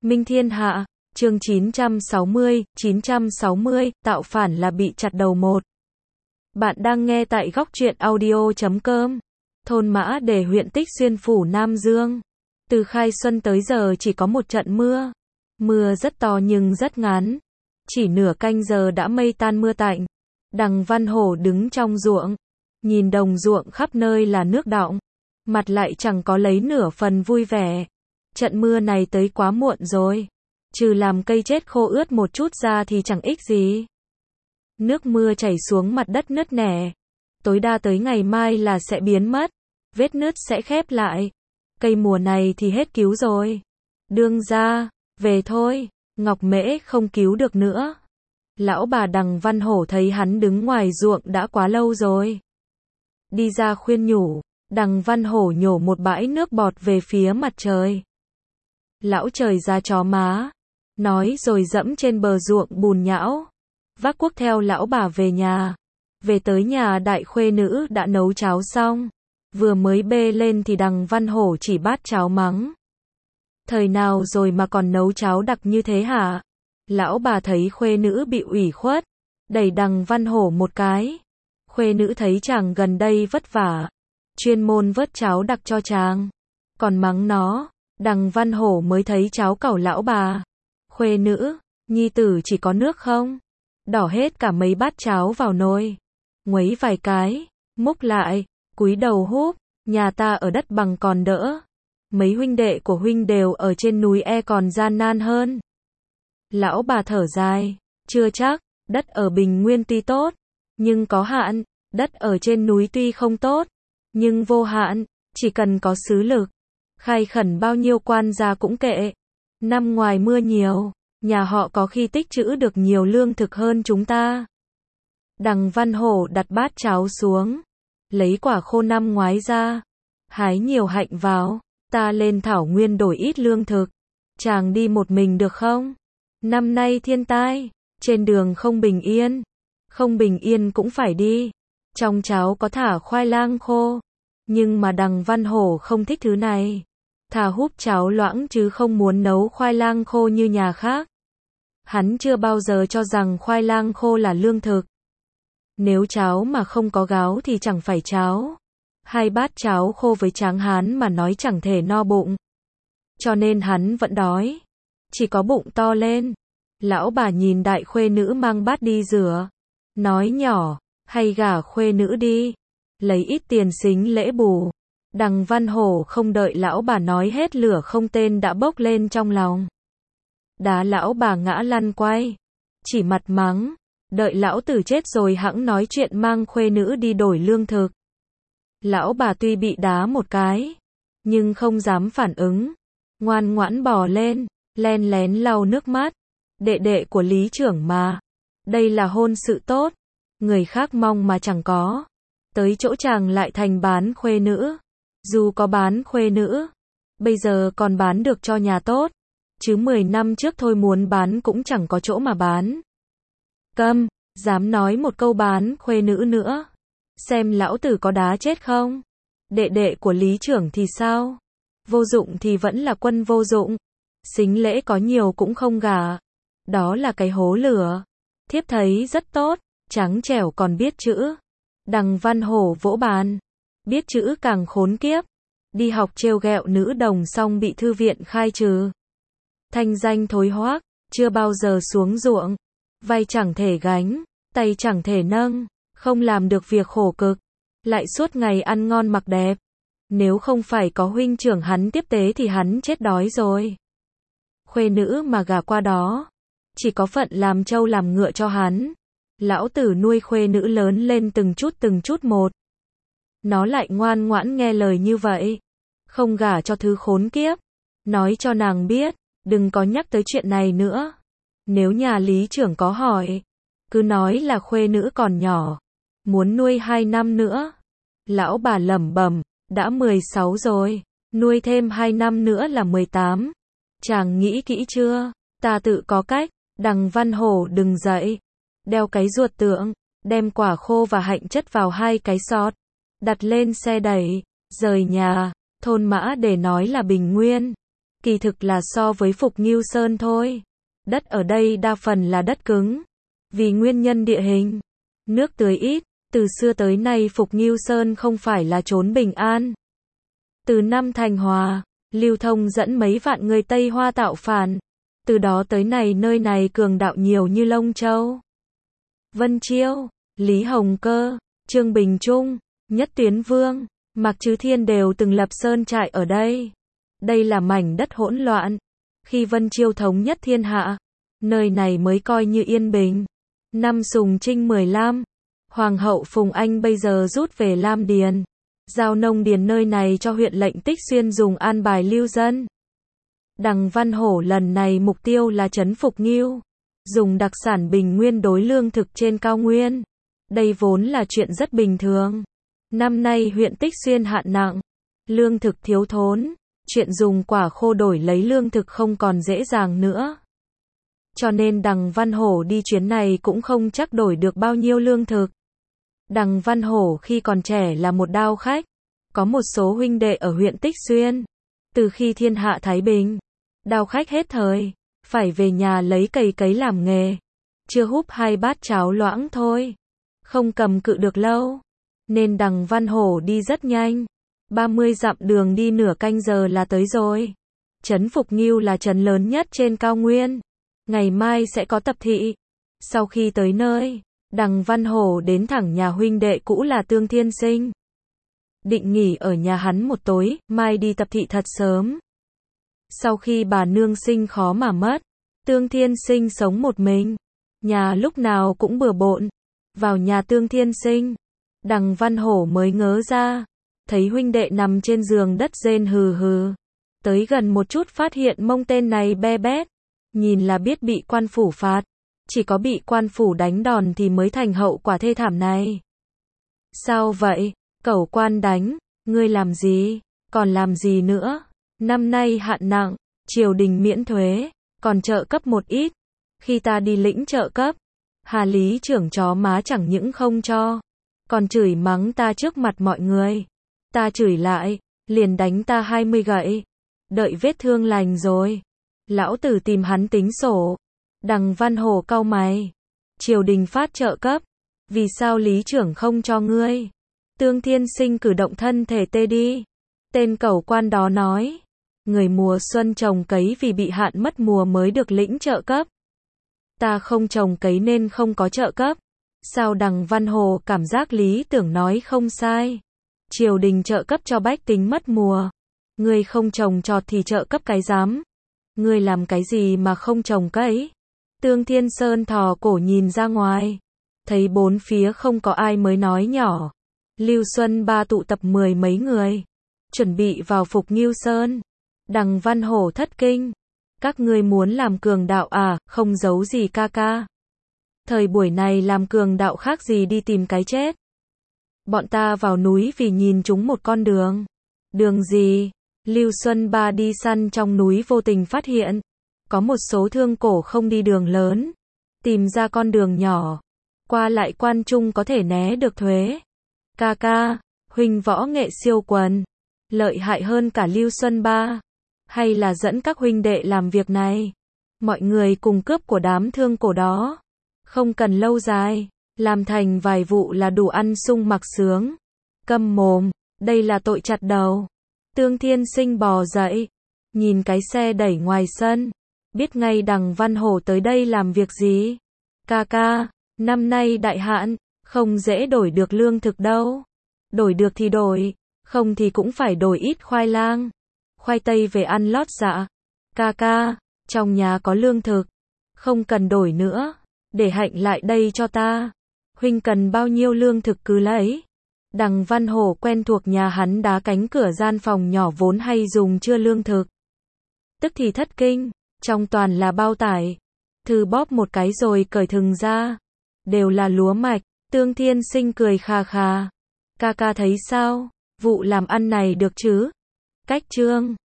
Minh Thiên Hạ, chương 960, tạo phản là bị chặt đầu một. Bạn đang nghe tại góc truyện audio.com. Thôn Mã Đề, huyện Tích Xuyên, phủ Nam Dương. Từ khai xuân tới giờ chỉ có một trận mưa. Mưa rất to nhưng rất ngắn. Chỉ nửa canh giờ đã mây tan mưa tạnh. Đằng Văn Hổ đứng trong ruộng. Nhìn đồng ruộng khắp nơi là nước đọng. Mặt lại chẳng có lấy nửa phần vui vẻ. Trận mưa này tới quá muộn rồi. Trừ làm cây chết khô ướt một chút ra thì chẳng ích gì. Nước mưa chảy xuống mặt đất nứt nẻ. Tối đa tới ngày mai là sẽ biến mất. Vết nứt sẽ khép lại. Cây mùa này thì hết cứu rồi. Đương gia, về thôi. Ngọc Mễ không cứu được nữa. Lão bà Đằng Văn Hổ thấy hắn đứng ngoài ruộng đã quá lâu rồi. Đi ra khuyên nhủ. Đằng Văn Hổ nhổ một bãi nước bọt về phía mặt trời. Lão trời ra chó má. Nói rồi dẫm trên bờ ruộng bùn nhão. Vác cuốc theo lão bà về nhà. Về tới nhà đại khuê nữ đã nấu cháo xong. Vừa mới bê lên thì Đằng Văn Hổ chỉ bát cháo mắng. Thời nào rồi mà còn nấu cháo đặc như thế hả? Lão bà thấy khuê nữ bị ủy khuất. Đẩy Đằng Văn Hổ một cái. Khuê nữ thấy chàng gần đây vất vả. Chuyên môn vớt cháo đặc cho chàng. Còn mắng nó. Đằng Văn Hổ mới thấy cháo cẩu lão bà. Khuê nữ, nhi tử chỉ có nước không? Đỏ hết cả mấy bát cháo vào nồi. Nguấy vài cái, múc lại, cúi đầu húp, nhà ta ở đất bằng còn đỡ. Mấy huynh đệ của huynh đều ở trên núi còn gian nan hơn. Lão bà thở dài, chưa chắc, đất ở Bình Nguyên tuy tốt, nhưng có hạn, đất ở trên núi tuy không tốt, nhưng vô hạn, chỉ cần có sứ lực. Khai khẩn bao nhiêu quan gia cũng kệ. Năm ngoài mưa nhiều, nhà họ có khi tích trữ được nhiều lương thực hơn chúng ta. Đằng Văn Hổ đặt bát cháo xuống. Lấy quả khô năm ngoái ra. Hái nhiều hạnh vào. Ta lên thảo nguyên đổi ít lương thực. Chàng đi một mình được không? Năm nay thiên tai. Trên đường không bình yên. Không bình yên cũng phải đi. Trong cháo có thả khoai lang khô. Nhưng mà Đằng Văn Hổ không thích thứ này. Thà húp cháo loãng chứ không muốn nấu khoai lang khô như nhà khác. Hắn chưa bao giờ cho rằng khoai lang khô là lương thực. Nếu cháo mà không có gáo thì chẳng phải cháo. Hai bát cháo khô với tráng hán mà nói chẳng thể no bụng. Cho nên hắn vẫn đói. Chỉ có bụng to lên. Lão bà nhìn đại khuê nữ mang bát đi rửa. Nói nhỏ, hay gả khuê nữ đi. Lấy ít tiền xính lễ bù. Đằng Văn Hổ không đợi lão bà nói hết lửa không tên đã bốc lên trong lòng. Đá lão bà ngã lăn quay. Chỉ mặt mắng. Đợi lão tử chết rồi hẵng nói chuyện mang khuê nữ đi đổi lương thực. Lão bà tuy bị đá một cái. Nhưng không dám phản ứng. Ngoan ngoãn bò lên. Len lén lau nước mắt. Đệ đệ của lý trưởng mà. Đây là hôn sự tốt. Người khác mong mà chẳng có. Tới chỗ chàng lại thành bán khuê nữ. Dù có bán khuê nữ, bây giờ còn bán được cho nhà tốt, chứ 10 năm trước thôi muốn bán cũng chẳng có chỗ mà bán. Câm, dám nói một câu bán khuê nữ nữa. Xem lão tử có đá chết không? Đệ đệ của lý trưởng thì sao? Vô dụng thì vẫn là quân vô dụng. Xính lễ có nhiều cũng không gả. Đó là cái hố lửa. Thiếp thấy rất tốt, trắng trẻo còn biết chữ. Đằng Văn Hổ vỗ bàn. Biết chữ càng khốn kiếp. Đi học trêu ghẹo nữ đồng xong bị thư viện khai trừ. Thanh danh thối hoác, chưa bao giờ xuống ruộng. Vai chẳng thể gánh, tay chẳng thể nâng, không làm được việc khổ cực. Lại suốt ngày ăn ngon mặc đẹp. Nếu không phải có huynh trưởng hắn tiếp tế thì hắn chết đói rồi. Khuê nữ mà gả qua đó. Chỉ có phận làm trâu làm ngựa cho hắn. Lão tử nuôi khuê nữ lớn lên từng chút một. Nó lại ngoan ngoãn nghe lời như vậy. Không gả cho thứ khốn kiếp. Nói cho nàng biết, đừng có nhắc tới chuyện này nữa. Nếu nhà lý trưởng có hỏi, cứ nói là khuê nữ còn nhỏ. Muốn nuôi 2 năm nữa. Lão bà lẩm bẩm, đã 16 rồi. Nuôi thêm 2 năm nữa là 18. Chàng nghĩ kỹ chưa? Ta tự có cách. Đằng Văn Hổ đừng dậy. Đeo cái ruột tượng. Đem quả khô và hạnh chất vào 2 cái sọt. Đặt lên xe đẩy, rời nhà. Thôn Mã Đề nói là Bình Nguyên. Kỳ thực là so với Phục Ngưu Sơn thôi. Đất ở đây đa phần là đất cứng. Vì nguyên nhân địa hình, nước tưới ít, từ xưa tới nay Phục Ngưu Sơn không phải là chốn bình an. Từ năm Thành Hòa, Lưu Thông dẫn mấy vạn người Tây Hoa tạo phản. Từ đó tới nay nơi này cường đạo nhiều như Lông Châu, Vân Chiêu, Lý Hồng Cơ, Trương Bình Trung, Nhất Tuyến Vương, Mạc Chứ Thiên đều từng lập sơn trại ở đây. Đây là mảnh đất hỗn loạn. Khi Vân Chiêu thống nhất thiên hạ, nơi này mới coi như yên bình. Năm Sùng Trinh 15, Hoàng hậu Phùng Anh bây giờ rút về Lam Điền, giao nông điền nơi này cho huyện lệnh Tích Xuyên dùng an bài lưu dân. Đằng Văn Hổ lần này mục tiêu là trấn Phục Ngưu, dùng đặc sản bình nguyên đối lương thực trên cao nguyên. Đây vốn là chuyện rất bình thường. Năm nay huyện Tích Xuyên hạn nặng, lương thực thiếu thốn, chuyện dùng quả khô đổi lấy lương thực không còn dễ dàng nữa. Cho nên Đằng Văn Hổ đi chuyến này cũng không chắc đổi được bao nhiêu lương thực. Đằng Văn Hổ khi còn trẻ là một đao khách, có một số huynh đệ ở huyện Tích Xuyên. Từ khi thiên hạ thái bình, đao khách hết thời, phải về nhà lấy cày cấy làm nghề. Chưa húp 2 bát cháo loãng thôi, không cầm cự được lâu. Nên Đằng Văn Hổ đi rất nhanh. 30 dặm đường đi nửa canh giờ là tới rồi. Trấn Phục Ngưu là trấn lớn nhất trên cao nguyên. Ngày mai sẽ có tập thị. Sau khi tới nơi, Đằng Văn Hổ đến thẳng nhà huynh đệ cũ là Tương Thiên Sinh. Định nghỉ ở nhà hắn một tối, mai đi tập thị thật sớm. Sau khi bà nương sinh khó mà mất, Tương Thiên Sinh sống một mình. Nhà lúc nào cũng bừa bộn. Vào nhà Tương Thiên Sinh, Đằng Văn Hổ mới ngớ ra. Thấy huynh đệ nằm trên giường đất rên hừ hừ. Tới gần một chút phát hiện mông tên này be bét. Nhìn là biết bị quan phủ phạt. Chỉ có bị quan phủ đánh đòn thì mới thành hậu quả thê thảm này. Sao vậy? Cẩu quan đánh, ngươi làm gì? Còn làm gì nữa? Năm nay hạn nặng, triều đình miễn thuế, còn trợ cấp một ít. Khi ta đi lĩnh trợ cấp, Hà lý trưởng chó má chẳng những không cho, còn chửi mắng ta trước mặt mọi người. Ta chửi lại, liền đánh ta 20 gậy. Đợi vết thương lành rồi, lão tử tìm hắn tính sổ. Đằng Văn Hổ cau mày. Triều đình phát trợ cấp, vì sao lý trưởng không cho ngươi? Tương Thiên Sinh cử động thân thể tê đi. Tên cẩu quan đó nói, người mùa xuân trồng cấy vì bị hạn mất mùa mới được lĩnh trợ cấp. Ta không trồng cấy nên không có trợ cấp. Sao? Đằng Văn Hổ cảm giác lý tưởng nói không sai. Triều đình trợ cấp cho bách tính mất mùa. Ngươi không trồng trọt thì trợ cấp cái rắm. Ngươi làm cái gì mà không trồng cấy? Tương Thiên Sơn thò cổ nhìn ra ngoài. Thấy bốn phía không có ai mới nói nhỏ. Lưu Xuân Ba tụ tập 10 mấy người. Chuẩn bị vào Phục Ngưu Sơn. Đằng Văn Hổ thất kinh. Các ngươi muốn làm cường đạo à? Không giấu gì ca ca. Thời buổi này làm cường đạo khác gì đi tìm cái chết. Bọn ta vào núi vì nhìn chúng một con đường. Đường gì? Lưu Xuân Ba đi săn trong núi vô tình phát hiện. Có một số thương cổ không đi đường lớn. Tìm ra con đường nhỏ. Qua lại quan trung có thể né được thuế. Ca ca, huynh võ nghệ siêu quần. Lợi hại hơn cả Lưu Xuân Ba. Hay là dẫn các huynh đệ làm việc này. Mọi người cùng cướp của đám thương cổ đó. Không cần lâu dài. Làm thành vài vụ là đủ ăn sung mặc sướng. Câm mồm, đây là tội chặt đầu. Tương Thiên Sinh bò dậy. Nhìn cái xe đẩy ngoài sân. Biết ngay Đằng Văn Hổ tới đây làm việc gì. Ca ca, năm nay đại hạn, không dễ đổi được lương thực đâu. Đổi được thì đổi, không thì cũng phải đổi ít khoai lang. Khoai tây về ăn lót dạ. Ca ca, trong nhà có lương thực. Không cần đổi nữa. Để Hạnh lại đây cho ta. Huynh cần bao nhiêu lương thực cứ lấy. Đằng Văn Hổ quen thuộc nhà hắn đá cánh cửa gian phòng nhỏ vốn hay dùng chưa lương thực. Tức thì thất kinh. Trong toàn là bao tải. Thư bóp một cái rồi cởi thừng ra. Đều là lúa mạch. Tương Thiên Sinh cười khà khà. Ca ca thấy sao? Vụ làm ăn này được chứ? Cách chương